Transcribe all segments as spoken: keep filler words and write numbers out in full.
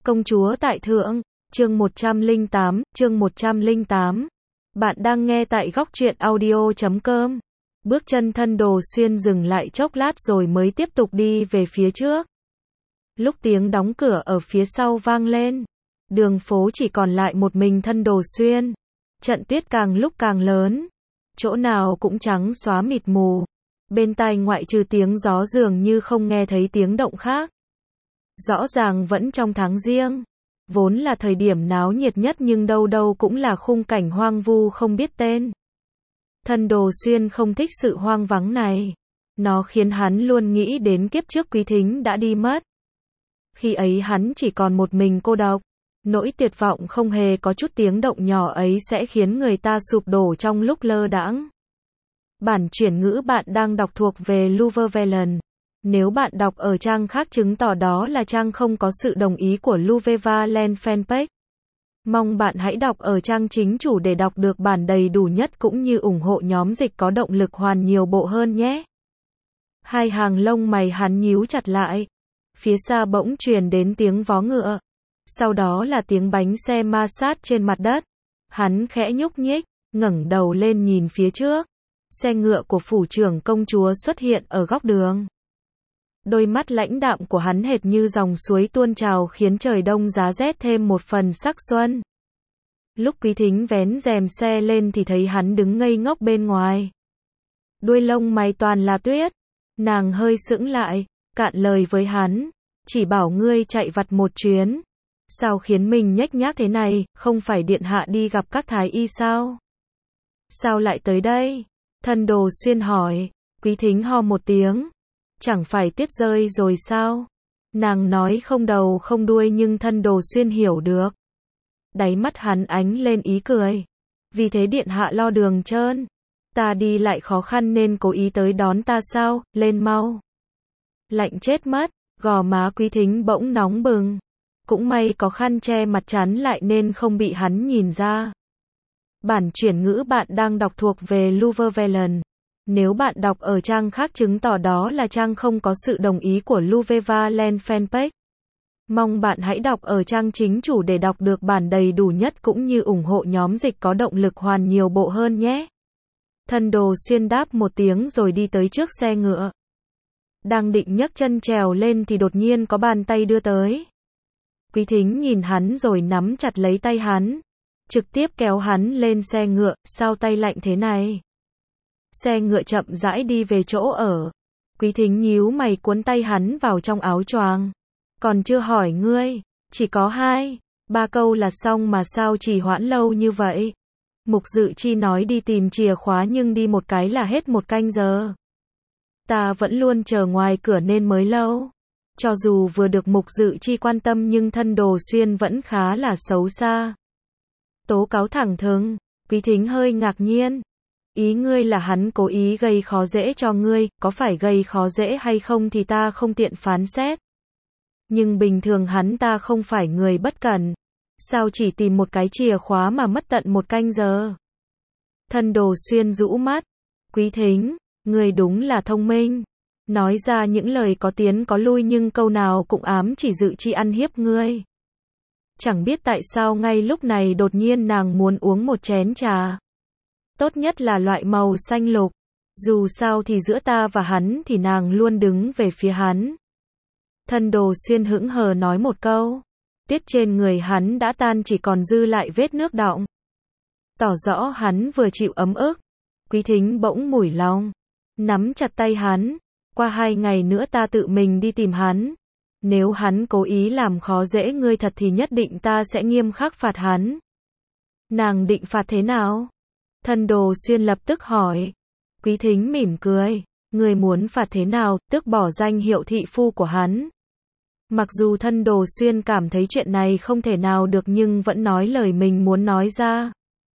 Công chúa tại thượng, chương một trăm lẻ tám, chương một trăm lẻ tám. Bạn đang nghe tại góc truyện audio chấm com. Bước chân Thân Đồ Xuyên dừng lại chốc lát rồi mới tiếp tục đi về phía trước. Lúc tiếng đóng cửa ở phía sau vang lên, đường phố chỉ còn lại một mình Thân Đồ Xuyên. Trận tuyết càng lúc càng lớn, chỗ nào cũng trắng xóa mịt mù. Bên tai ngoại trừ tiếng gió dường như không nghe thấy tiếng động khác. Rõ ràng vẫn trong tháng giêng, vốn là thời điểm náo nhiệt nhất nhưng đâu đâu cũng là khung cảnh hoang vu không biết tên. Thân Đồ Xuyên không thích sự hoang vắng này. Nó khiến hắn luôn nghĩ đến kiếp trước Quý Thính đã đi mất. Khi ấy hắn chỉ còn một mình cô độc. Nỗi tuyệt vọng không hề có chút tiếng động nhỏ ấy sẽ khiến người ta sụp đổ trong lúc lơ đãng. Bản chuyển ngữ bạn đang đọc thuộc về Luvevelen. Nếu bạn đọc ở trang khác chứng tỏ đó là trang không có sự đồng ý của Luvevelen fanpage. Mong bạn hãy đọc ở trang chính chủ để đọc được bản đầy đủ nhất cũng như ủng hộ nhóm dịch có động lực hoàn nhiều bộ hơn nhé. Hai hàng lông mày hắn nhíu chặt lại. Phía xa bỗng truyền đến tiếng vó ngựa. Sau đó là tiếng bánh xe ma sát trên mặt đất. Hắn khẽ nhúc nhích, ngẩng đầu lên nhìn phía trước. Xe ngựa của phủ trưởng công chúa xuất hiện ở góc đường. Đôi mắt lãnh đạm của hắn hệt như dòng suối tuôn trào khiến trời đông giá rét thêm một phần sắc xuân. Lúc Quý Thính vén rèm xe lên thì thấy hắn đứng ngây ngốc bên ngoài. Đuôi lông mày toàn là tuyết. Nàng hơi sững lại, cạn lời với hắn. Chỉ bảo ngươi chạy vặt một chuyến. Sao khiến mình nhếch nhác thế này, không phải điện hạ đi gặp các thái y sao? Sao lại tới đây? Thân Đồ Xuyên hỏi. Quý Thính ho một tiếng. Chẳng phải tuyết rơi rồi sao? Nàng nói không đầu không đuôi nhưng Thân Đồ Xuyên hiểu được. Đáy mắt hắn ánh lên ý cười. Vì thế điện hạ lo đường trơn. Ta đi lại khó khăn nên cố ý tới đón ta sao, lên mau. Lạnh chết mất, gò má Quý Thính bỗng nóng bừng. Cũng may có khăn che mặt chắn lại nên không bị hắn nhìn ra. Bản chuyển ngữ bạn đang đọc thuộc về Luvevelen. Nếu bạn đọc ở trang khác chứng tỏ đó là trang không có sự đồng ý của Luvevelen fanpage. Mong bạn hãy đọc ở trang chính chủ để đọc được bản đầy đủ nhất cũng như ủng hộ nhóm dịch có động lực hoàn nhiều bộ hơn nhé. Thân Đồ Xuyên đáp một tiếng rồi đi tới trước xe ngựa. Đang định nhấc chân trèo lên thì đột nhiên có bàn tay đưa tới. Quý Thính nhìn hắn rồi nắm chặt lấy tay hắn. Trực tiếp kéo hắn lên xe ngựa, sao tay lạnh thế này? Xe ngựa chậm rãi đi về chỗ ở. Quý Thính nhíu mày cuốn tay hắn vào trong áo choàng. Còn chưa hỏi ngươi, chỉ có hai, ba câu là xong mà sao chỉ hoãn lâu như vậy? Mục Dự Chi nói đi tìm chìa khóa nhưng đi một cái là hết một canh giờ. Ta vẫn luôn chờ ngoài cửa nên mới lâu. Cho dù vừa được Mục Dự Chi quan tâm nhưng Thân Đồ Xuyên vẫn khá là xấu xa. Tố cáo thẳng thừng. Quý Thính hơi ngạc nhiên. Ý ngươi là hắn cố ý gây khó dễ cho ngươi, có phải gây khó dễ hay không thì ta không tiện phán xét. Nhưng bình thường hắn ta không phải người bất cẩn. Sao chỉ tìm một cái chìa khóa mà mất tận một canh giờ? Thân Đồ Xuyên rũ mắt. Quý Thính, ngươi đúng là thông minh. Nói ra những lời có tiến có lui nhưng câu nào cũng ám chỉ Dự Chi ăn hiếp ngươi. Chẳng biết tại sao ngay lúc này đột nhiên nàng muốn uống một chén trà. Tốt nhất là loại màu xanh lục. Dù sao thì giữa ta và hắn thì nàng luôn đứng về phía hắn. Thân Đồ Xuyên hững hờ nói một câu. Tuyết trên người hắn đã tan chỉ còn dư lại vết nước đọng. Tỏ rõ hắn vừa chịu ấm ức. Quý Thính bỗng mủi lòng. Nắm chặt tay hắn. Qua hai ngày nữa ta tự mình đi tìm hắn. Nếu hắn cố ý làm khó dễ ngươi thật thì nhất định ta sẽ nghiêm khắc phạt hắn. Nàng định phạt thế nào? Thân Đồ Xuyên lập tức hỏi. Quý Thính mỉm cười. Ngươi muốn phạt thế nào, tức bỏ danh hiệu thị phu của hắn. Mặc dù Thân Đồ Xuyên cảm thấy chuyện này không thể nào được nhưng vẫn nói lời mình muốn nói ra.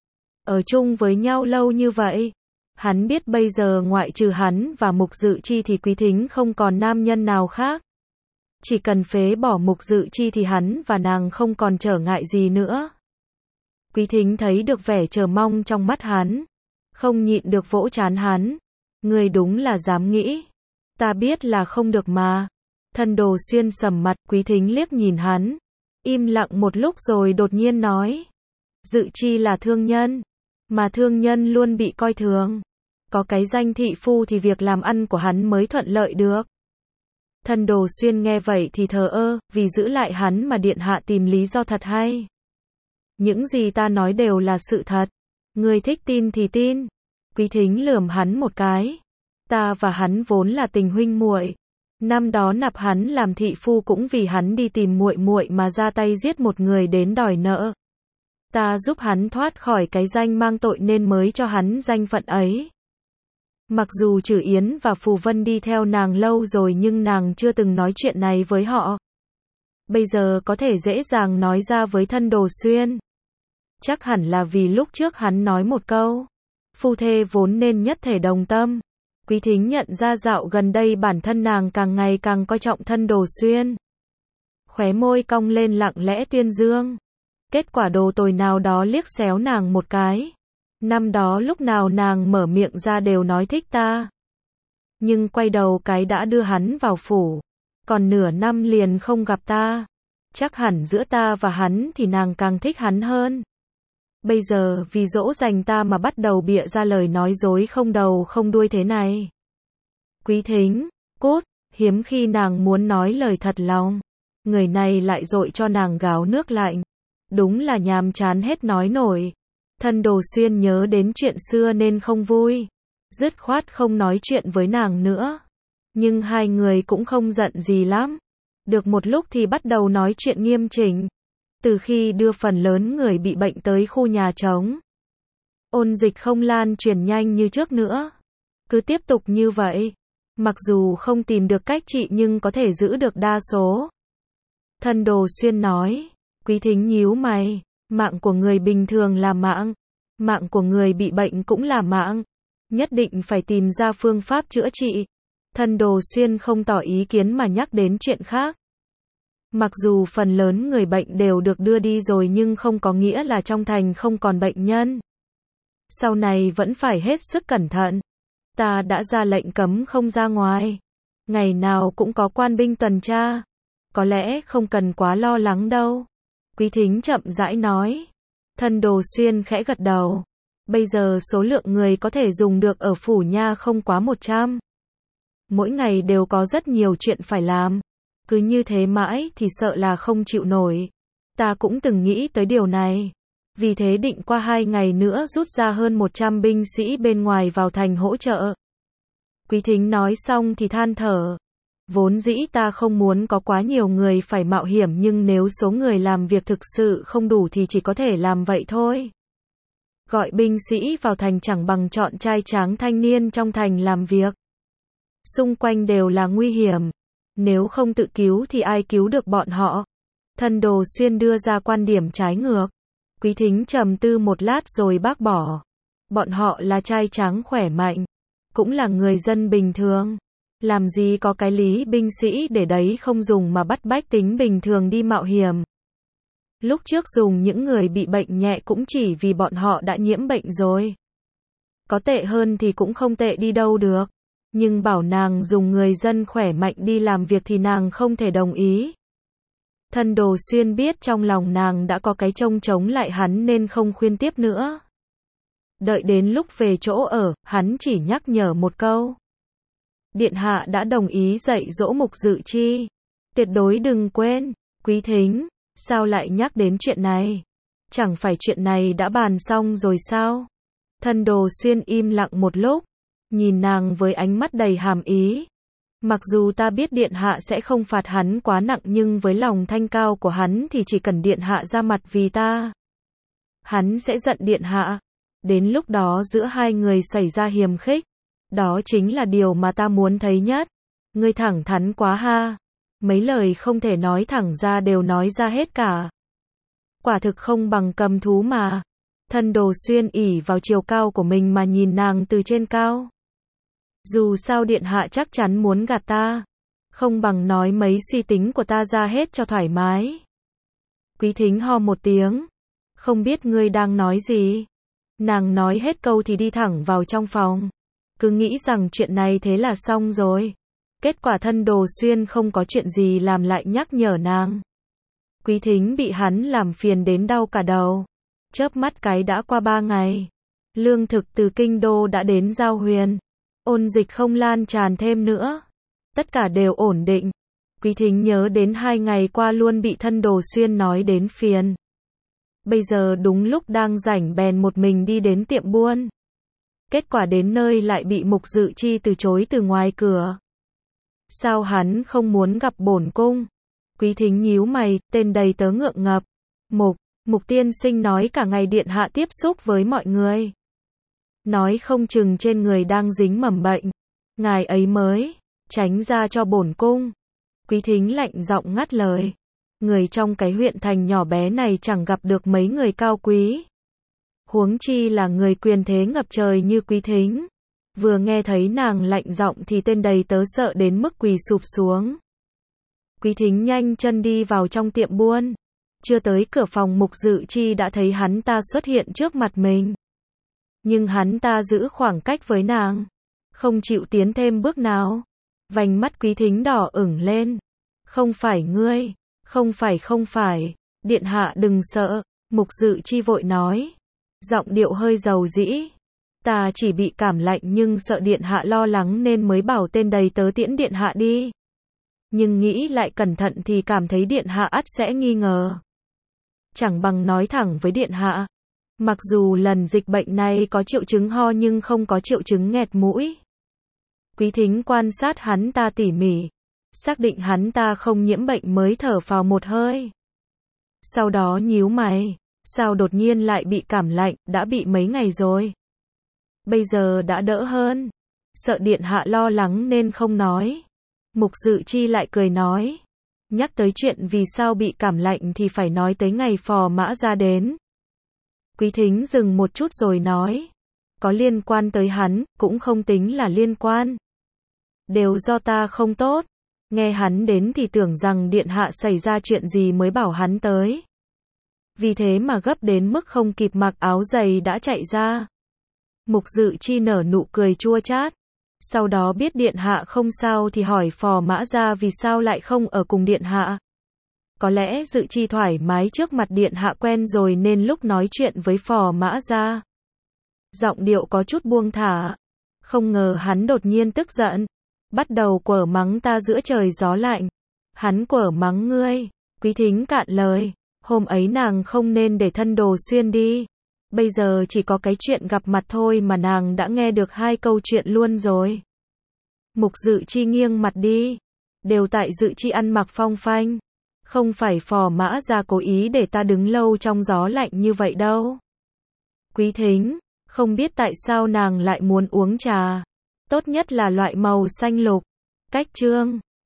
Ở chung với nhau lâu như vậy. Hắn biết bây giờ ngoại trừ hắn và Mục Dự Chi thì Quý Thính không còn nam nhân nào khác. Chỉ cần phế bỏ Mục Dự Chi thì hắn và nàng không còn trở ngại gì nữa. Quý Thính thấy được vẻ chờ mong trong mắt hắn. Không nhịn được vỗ trán hắn. Ngươi đúng là dám nghĩ. Ta biết là không được mà. Thân Đồ Xuyên sầm mặt, Quý Thính liếc nhìn hắn. Im lặng một lúc rồi đột nhiên nói. Dự chi là thương nhân. Mà thương nhân luôn bị coi thường. Có cái danh thị phu thì việc làm ăn của hắn mới thuận lợi được. Thân Đồ Xuyên nghe vậy thì thờ ơ, vì giữ lại hắn mà điện hạ tìm lý do thật hay. Những gì ta nói đều là sự thật. Ngươi thích tin thì tin. Quý Thính lườm hắn một cái. Ta và hắn vốn là tình huynh muội. Năm đó nạp hắn làm thị phu cũng vì hắn đi tìm muội muội mà ra tay giết một người đến đòi nợ. Ta giúp hắn thoát khỏi cái danh mang tội nên mới cho hắn danh phận ấy. Mặc dù Trử Yến và Phù Vân đi theo nàng lâu rồi nhưng nàng chưa từng nói chuyện này với họ. Bây giờ có thể dễ dàng nói ra với Thân Đồ Xuyên. Chắc hẳn là vì lúc trước hắn nói một câu. Phu thê vốn nên nhất thể đồng tâm. Quý Thính nhận ra dạo gần đây bản thân nàng càng ngày càng coi trọng Thân Đồ Xuyên. Khóe môi cong lên lặng lẽ tuyên dương. Kết quả đồ tồi nào đó liếc xéo nàng một cái. Năm đó lúc nào nàng mở miệng ra đều nói thích ta. Nhưng quay đầu cái đã đưa hắn vào phủ. Còn nửa năm liền không gặp ta. Chắc hẳn giữa ta và hắn thì nàng càng thích hắn hơn. Bây giờ vì dỗ dành ta mà bắt đầu bịa ra lời nói dối không đầu không đuôi thế này. Quý Thính, cút, hiếm khi nàng muốn nói lời thật lòng. Người này lại dội cho nàng gáo nước lạnh. Đúng là nhàm chán hết nói nổi. Thân Đồ Xuyên nhớ đến chuyện xưa nên không vui. Dứt khoát không nói chuyện với nàng nữa. Nhưng hai người cũng không giận gì lắm. Được một lúc thì bắt đầu nói chuyện nghiêm chỉnh. Từ khi đưa phần lớn người bị bệnh tới khu nhà trống, ôn dịch không lan truyền nhanh như trước nữa. Cứ tiếp tục như vậy. Mặc dù không tìm được cách trị nhưng có thể giữ được đa số. Thân Đồ Xuyên nói. Quý Thính nhíu mày. Mạng của người bình thường là mạng. Mạng của người bị bệnh cũng là mạng. Nhất định phải tìm ra phương pháp chữa trị. Thân Đồ Xuyên không tỏ ý kiến mà nhắc đến chuyện khác. Mặc dù phần lớn người bệnh đều được đưa đi rồi nhưng không có nghĩa là trong thành không còn bệnh nhân. Sau này vẫn phải hết sức cẩn thận. Ta đã ra lệnh cấm không ra ngoài. Ngày nào cũng có quan binh tuần tra. Có lẽ không cần quá lo lắng đâu. Quý Thính chậm rãi nói. Thân Đồ Xuyên khẽ gật đầu. Bây giờ số lượng người có thể dùng được ở phủ nha không quá một trăm. Mỗi ngày đều có rất nhiều chuyện phải làm. Cứ như thế mãi thì sợ là không chịu nổi. Ta cũng từng nghĩ tới điều này. Vì thế định qua hai ngày nữa rút ra hơn một trăm binh sĩ bên ngoài vào thành hỗ trợ. Quý Thính nói xong thì than thở. Vốn dĩ ta không muốn có quá nhiều người phải mạo hiểm nhưng nếu số người làm việc thực sự không đủ thì chỉ có thể làm vậy thôi. Gọi binh sĩ vào thành chẳng bằng chọn trai tráng thanh niên trong thành làm việc. Xung quanh đều là nguy hiểm. Nếu không tự cứu thì ai cứu được bọn họ? Thân Đồ Xuyên đưa ra quan điểm trái ngược. Quý Thính trầm tư một lát rồi bác bỏ. Bọn họ là trai tráng khỏe mạnh. Cũng là người dân bình thường. Làm gì có cái lý binh sĩ để đấy không dùng mà bắt bách tính bình thường đi mạo hiểm. Lúc trước dùng những người bị bệnh nhẹ cũng chỉ vì bọn họ đã nhiễm bệnh rồi. Có tệ hơn thì cũng không tệ đi đâu được. Nhưng bảo nàng dùng người dân khỏe mạnh đi làm việc thì nàng không thể đồng ý. Thân Đồ Xuyên biết trong lòng nàng đã có cái trông chống lại hắn nên không khuyên tiếp nữa. Đợi đến lúc về chỗ ở, hắn chỉ nhắc nhở một câu. Điện hạ đã đồng ý dạy dỗ Mục Dự Chi. Tuyệt đối đừng quên. Quý Thính, sao lại nhắc đến chuyện này? Chẳng phải chuyện này đã bàn xong rồi sao? Thân Đồ Xuyên im lặng một lúc. Nhìn nàng với ánh mắt đầy hàm ý. Mặc dù ta biết điện hạ sẽ không phạt hắn quá nặng nhưng với lòng thanh cao của hắn thì chỉ cần điện hạ ra mặt vì ta. Hắn sẽ giận điện hạ. Đến lúc đó giữa hai người xảy ra hiềm khích. Đó chính là điều mà ta muốn thấy nhất. Ngươi thẳng thắn quá ha. Mấy lời không thể nói thẳng ra đều nói ra hết cả. Quả thực không bằng cầm thú mà. Thân Đồ Xuyên ỷ vào chiều cao của mình mà nhìn nàng từ trên cao. Dù sao điện hạ chắc chắn muốn gạt ta. Không bằng nói mấy suy tính của ta ra hết cho thoải mái. Quý Thính ho một tiếng. Không biết ngươi đang nói gì. Nàng nói hết câu thì đi thẳng vào trong phòng. Cứ nghĩ rằng chuyện này thế là xong rồi. Kết quả Thân Đồ Xuyên không có chuyện gì làm lại nhắc nhở nàng. Quý Thính bị hắn làm phiền đến đau cả đầu. Chớp mắt cái đã qua ba ngày. Lương thực từ kinh đô đã đến Giao Huyền. Ôn dịch không lan tràn thêm nữa. Tất cả đều ổn định. Quý Thính nhớ đến hai ngày qua luôn bị thân Đồ Xuyên nói đến phiền. Bây giờ đúng lúc đang rảnh bèn một mình đi đến tiệm buôn. Kết quả đến nơi lại bị Mục Dự Chi từ chối từ ngoài cửa. Sao hắn không muốn gặp bổn cung? Quý Thính nhíu mày, tên đầy tớ ngượng ngập. Mục, Mục tiên sinh nói cả ngày điện hạ tiếp xúc với mọi người. Nói không chừng trên người đang dính mầm bệnh. Ngài ấy mới tránh ra cho bổn cung. Quý Thính lạnh giọng ngắt lời. Người trong cái huyện thành nhỏ bé này chẳng gặp được mấy người cao quý. Huống chi là người quyền thế ngập trời như Quý Thính. Vừa nghe thấy nàng lạnh giọng thì tên đầy tớ sợ đến mức quỳ sụp xuống. Quý Thính nhanh chân đi vào trong tiệm buôn. Chưa tới cửa phòng Mục Dự Chi đã thấy hắn ta xuất hiện trước mặt mình. Nhưng hắn ta giữ khoảng cách với nàng. Không chịu tiến thêm bước nào. Vành mắt Quý Thính đỏ ửng lên. Không phải ngươi. Không phải không phải. Điện hạ đừng sợ. Mục Dự Chi vội nói. Giọng điệu hơi dầu dĩ. Ta chỉ bị cảm lạnh nhưng sợ điện hạ lo lắng nên mới bảo tên đầy tớ tiễn điện hạ đi. Nhưng nghĩ lại cẩn thận thì cảm thấy điện hạ ắt sẽ nghi ngờ. Chẳng bằng nói thẳng với điện hạ. Mặc dù lần dịch bệnh này có triệu chứng ho nhưng không có triệu chứng nghẹt mũi. Quý Thính quan sát hắn ta tỉ mỉ. Xác định hắn ta không nhiễm bệnh mới thở phào một hơi. Sau đó nhíu mày. Sao đột nhiên lại bị cảm lạnh, đã bị mấy ngày rồi. Bây giờ đã đỡ hơn. Sợ điện hạ lo lắng nên không nói. Mục Dự Chi lại cười nói. Nhắc tới chuyện vì sao bị cảm lạnh thì phải nói tới ngày Phò Mã Gia đến. Quý Thính dừng một chút rồi nói. Có liên quan tới hắn, cũng không tính là liên quan. Đều do ta không tốt. Nghe hắn đến thì tưởng rằng điện hạ xảy ra chuyện gì mới bảo hắn tới. Vì thế mà gấp đến mức không kịp mặc áo giày đã chạy ra. Mục Dự Chi nở nụ cười chua chát. Sau đó biết điện hạ không sao thì hỏi Phò Mã Gia vì sao lại không ở cùng điện hạ. Có lẽ Dự Chi thoải mái trước mặt điện hạ quen rồi nên lúc nói chuyện với Phò Mã Gia. Giọng điệu có chút buông thả. Không ngờ hắn đột nhiên tức giận. Bắt đầu quở mắng ta giữa trời gió lạnh. Hắn quở mắng ngươi. Quý Thính cạn lời. Hôm ấy nàng không nên để thân Đồ Xuyên đi. Bây giờ chỉ có cái chuyện gặp mặt thôi mà nàng đã nghe được hai câu chuyện luôn rồi. Mục Dự Chi nghiêng mặt đi. Đều tại Dự Chi ăn mặc phong phanh. Không phải Phò Mã Gia cố ý để ta đứng lâu trong gió lạnh như vậy đâu. Quý Thính, không biết tại sao nàng lại muốn uống trà. Tốt nhất là loại màu xanh lục. Cách chương